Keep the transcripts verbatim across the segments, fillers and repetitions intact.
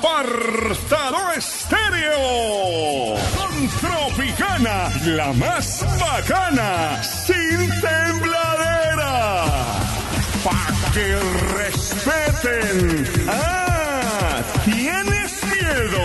Apartado Estéreo. Con Tropicana, la más bacana, sin tembladera. Pa' que respeten. Ah, ¿tienes miedo?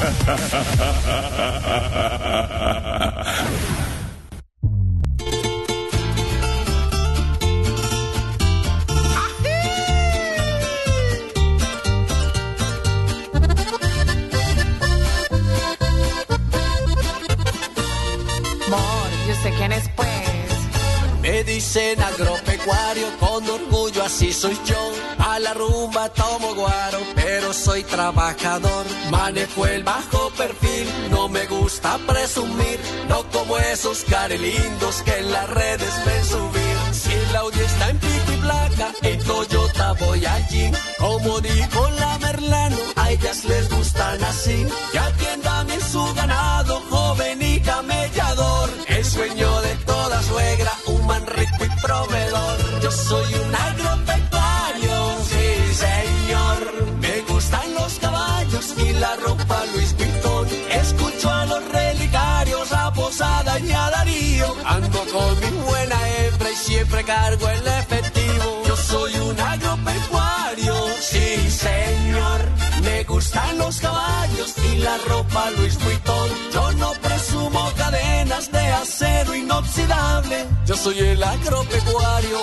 ¿Quién es pues? Me dicen agropecuario, con orgullo así soy yo. A la rumba tomo guaro, pero soy trabajador. Manejo el bajo perfil, no me gusta presumir. No como esos carelindos que en las redes ven subir. Si el Audi está en pico y placa, en Toyota voy allí. Como dijo la Merlano, a ellas les gustan así. Que atienda bien su ganado, joven y camellador. El sueño de toda suegra, un man rico y proveedor. Yo soy un agropecuario, sí señor. Me gustan los caballos y la ropa Louis Vuitton. Escucho a los relicarios, a Posada y a Darío. Ando con mi buena hembra y siempre cargo el efectivo. Yo soy un agropecuario, sí señor. Me gustan los caballos y la ropa Louis Vuitton. Yo no presumo cadenas de acero inoxidable. Yo soy el agropecuario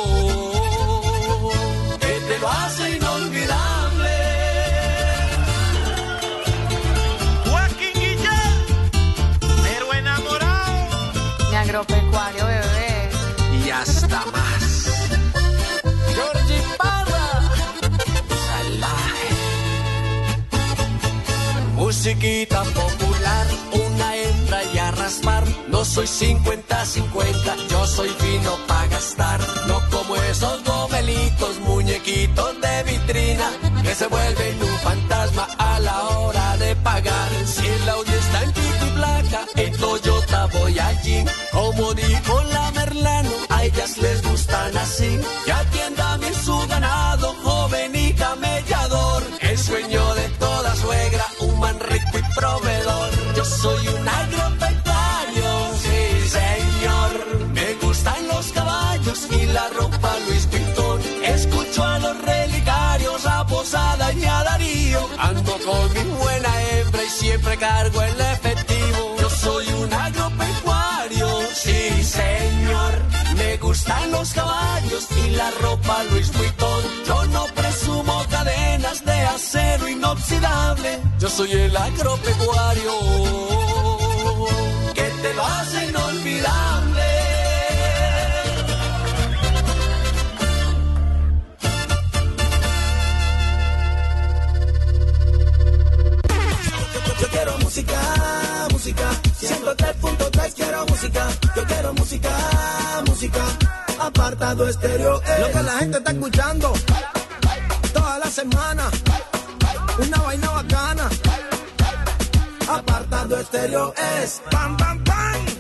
que te lo hace inolvidable. Joaquín Guillén, pero enamorado. Mi agropecuario, bebé. Y hasta más. Georgie Parra, Salvaje. Musiquita popular, una hembra y a raspar. No soy cincuenta cincuenta, yo soy fino pa' gastar. No como esos gomelitos, muñequitos de vitrina, que se vuelven un fantasma a la hora de pagar. Si el Audi está en pico y placa, en Toyota voy allí. Como dijo la Merlano, a ellas les gustan así. Que atienda bien su ganado, joven y camellador. El sueño de toda suegra, un man rico y proveedor. Yo soy un agropecuario, sí señor. Me gustan los caballos y la ropa Louis Vuitton. Escucho a los relicarios, a Posada y a Darío. Ando con mi buena hembra y siempre cargo el efectivo. Yo soy un agropecuario, sí señor. Me gustan los caballos y la ropa Louis Vuitton. Yo no presumo cadenas de acero inoxidable. Yo soy el agropecuario que te lo hace inolvidable. Yo quiero música, música, ciento tres punto tres quiero música. Yo quiero música, música, Apartado Estéreo es lo que la gente está escuchando toda la semana, una vaina bacana. Apartado Estéreo es pam, pam, pam.